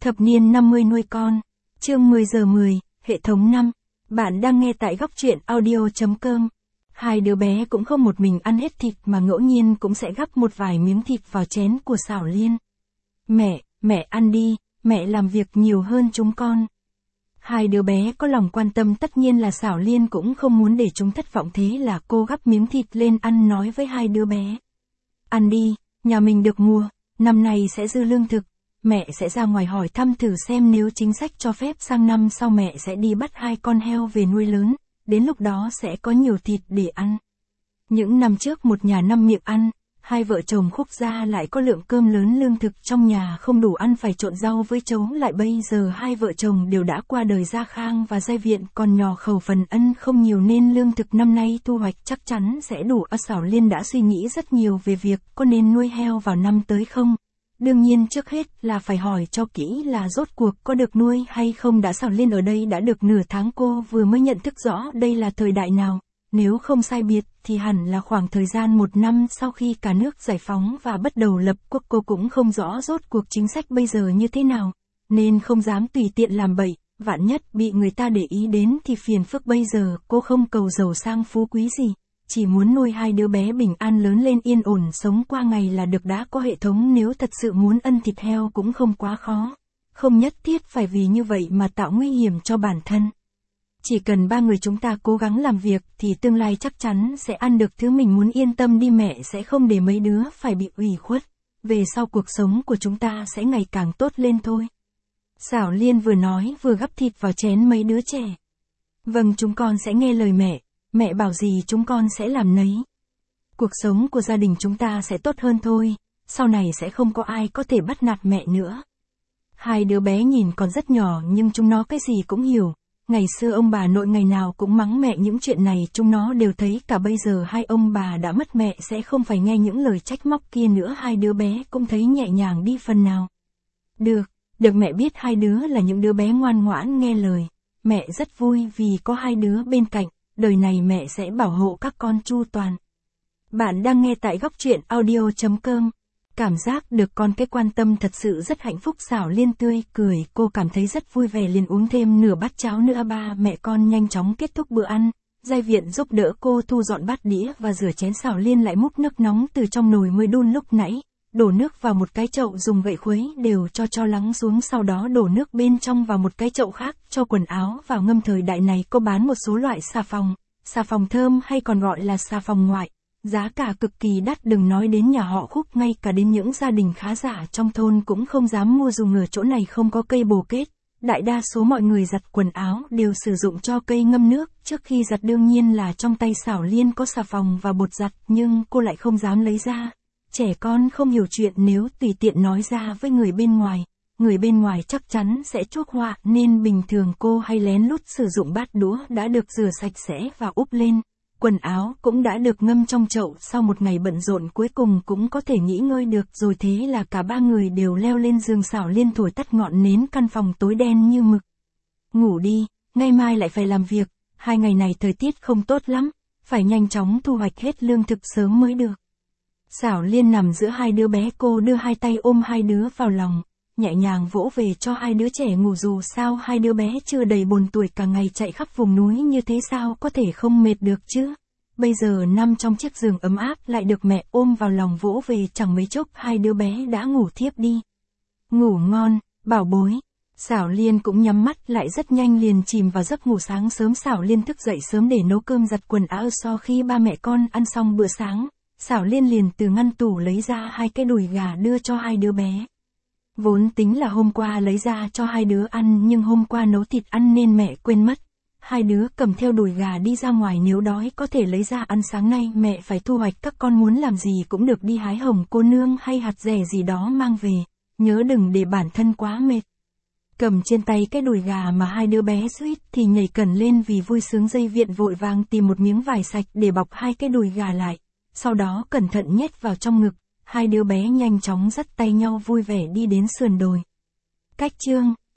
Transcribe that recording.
Thập niên 50 nuôi con. Chương 10 giờ 10, hệ thống 5. Bạn đang nghe tại góc truyện audio.com. Hai đứa bé cũng không một mình ăn hết thịt mà ngẫu nhiên cũng sẽ gắp một vài miếng thịt vào chén của Xảo Liên. Mẹ ăn đi, mẹ làm việc nhiều hơn chúng con. Hai đứa bé có lòng quan tâm, tất nhiên là Xảo Liên cũng không muốn để chúng thất vọng, thế là cô gắp miếng thịt lên ăn, nói với hai đứa bé. Ăn đi, nhà mình được mùa, năm nay sẽ dư lương thực. Mẹ sẽ ra ngoài hỏi thăm thử xem, nếu chính sách cho phép sang năm sau mẹ sẽ đi bắt 2 con heo về nuôi lớn, đến lúc đó sẽ có nhiều thịt để ăn. Những năm trước một nhà 5 miệng ăn, hai vợ chồng Khúc gia lại có lượng cơm lớn, lương thực trong nhà không đủ ăn phải trộn rau với trấu, lại bây giờ hai vợ chồng đều đã qua đời Gia Khang và Giai Viện còn nhỏ, khẩu phần ăn không nhiều nên lương thực năm nay thu hoạch chắc chắn sẽ đủ. Xảo Liên đã suy nghĩ rất nhiều về việc có nên nuôi heo vào năm tới không. Đương nhiên trước hết là phải hỏi cho kỹ là rốt cuộc có được nuôi hay không đã. Xảo Liên ở đây đã được nửa tháng, cô vừa mới nhận thức rõ đây là thời đại nào. Nếu không sai biệt thì hẳn là khoảng thời gian 1 năm sau khi cả nước giải phóng và bắt đầu lập quốc. Cô cũng không rõ rốt cuộc chính sách bây giờ như thế nào, nên không dám tùy tiện làm bậy, vạn nhất bị người ta để ý đến thì phiền phức. Bây giờ cô không cầu giàu sang phú quý gì, chỉ muốn nuôi hai đứa bé bình an lớn lên yên ổn sống qua ngày là được. Đã có hệ thống, nếu thật sự muốn ăn thịt heo cũng không quá khó, không nhất thiết phải vì như vậy mà tạo nguy hiểm cho bản thân. Chỉ cần 3 người chúng ta cố gắng làm việc thì tương lai chắc chắn sẽ ăn được thứ mình muốn. Yên tâm đi, mẹ sẽ không để mấy đứa phải bị ủy khuất. Về sau cuộc sống của chúng ta sẽ ngày càng tốt lên thôi. Xảo Liên vừa nói vừa gắp thịt vào chén mấy đứa trẻ. Vâng, chúng con sẽ nghe lời mẹ. Mẹ bảo gì chúng con sẽ làm nấy. Cuộc sống của gia đình chúng ta sẽ tốt hơn thôi. Sau này sẽ không có ai có thể bắt nạt mẹ nữa. Hai đứa bé nhìn còn rất nhỏ nhưng chúng nó cái gì cũng hiểu. Ngày xưa ông bà nội ngày nào cũng mắng mẹ, những chuyện này chúng nó đều thấy cả. Bây giờ hai ông bà đã mất, mẹ sẽ không phải nghe những lời trách móc kia nữa. Hai đứa bé cũng thấy nhẹ nhàng đi phần nào. Được mẹ biết hai đứa là những đứa bé ngoan ngoãn nghe lời. Mẹ rất vui vì có hai đứa bên cạnh. Đời này mẹ sẽ bảo hộ các con chu toàn. Bạn đang nghe tại góc truyện audio.com. Cảm giác được con cái quan tâm thật sự rất hạnh phúc. Xảo Liên tươi cười, cô cảm thấy rất vui vẻ, liền uống thêm nửa bát cháo nữa. Ba mẹ con nhanh chóng kết thúc bữa ăn. Giai Viện giúp đỡ cô thu dọn bát đĩa và rửa chén. Xảo Liên lại múc nước nóng từ trong nồi mới đun lúc nãy, đổ nước vào một cái chậu, dùng gậy khuấy đều cho lắng xuống, sau đó đổ nước bên trong vào một cái chậu khác, cho quần áo vào ngâm. Thời đại này có bán một số loại xà phòng thơm hay còn gọi là xà phòng ngoại. Giá cả cực kỳ đắt, đừng nói đến nhà họ Khúc, ngay cả đến những gia đình khá giả trong thôn cũng không dám mua dùng. Ở chỗ này không có cây bồ kết, đại đa số mọi người giặt quần áo đều sử dụng cho cây ngâm nước trước khi giặt. Đương nhiên là trong tay Xảo Liên có xà phòng và bột giặt, nhưng cô lại không dám lấy ra. Trẻ con không hiểu chuyện, nếu tùy tiện nói ra với người bên ngoài chắc chắn sẽ chuốc họa, nên bình thường cô hay lén lút sử dụng bát đũa đã được rửa sạch sẽ và úp lên. Quần áo cũng đã được ngâm trong chậu, sau một ngày bận rộn cuối cùng cũng có thể nghỉ ngơi được rồi. Thế là cả 3 người đều leo lên giường. Xảo Liên thổi tắt ngọn nến, căn phòng tối đen như mực. Ngủ đi, ngày mai lại phải làm việc, 2 ngày này thời tiết không tốt lắm, phải nhanh chóng thu hoạch hết lương thực sớm mới được. Xảo Liên nằm giữa hai đứa bé, cô đưa 2 tay ôm hai đứa vào lòng, nhẹ nhàng vỗ về cho hai đứa trẻ ngủ. Dù sao hai đứa bé chưa đầy 4 tuổi, cả ngày chạy khắp vùng núi như thế sao có thể không mệt được chứ. Bây giờ nằm trong chiếc giường ấm áp lại được mẹ ôm vào lòng vỗ về, chẳng mấy chốc hai đứa bé đã ngủ thiếp đi. Ngủ ngon, bảo bối. Xảo Liên cũng nhắm mắt lại rất nhanh liền chìm vào giấc ngủ. Sáng sớm Xảo Liên thức dậy sớm để nấu cơm giặt quần áo. Sau khi ba mẹ con ăn xong bữa sáng, Xảo Liên liền từ ngăn tủ lấy ra 2 cái đùi gà đưa cho hai đứa bé. Vốn tính là hôm qua lấy ra cho hai đứa ăn, nhưng hôm qua nấu thịt ăn nên mẹ quên mất. Hai đứa cầm theo đùi gà đi ra ngoài, nếu đói có thể lấy ra ăn. Sáng nay mẹ phải thu hoạch, các con muốn làm gì cũng được, đi hái hồng cô nương hay hạt dẻ gì đó mang về, nhớ đừng để bản thân quá mệt. Cầm trên tay cái đùi gà mà hai đứa bé suýt thì nhảy cẩn lên vì vui sướng. Giai Viện vội vàng tìm một miếng vải sạch để bọc 2 cái đùi gà lại, sau đó cẩn thận nhét vào trong ngực. Hai đứa bé nhanh chóng dắt tay nhau vui vẻ đi đến sườn đồi. Cách chương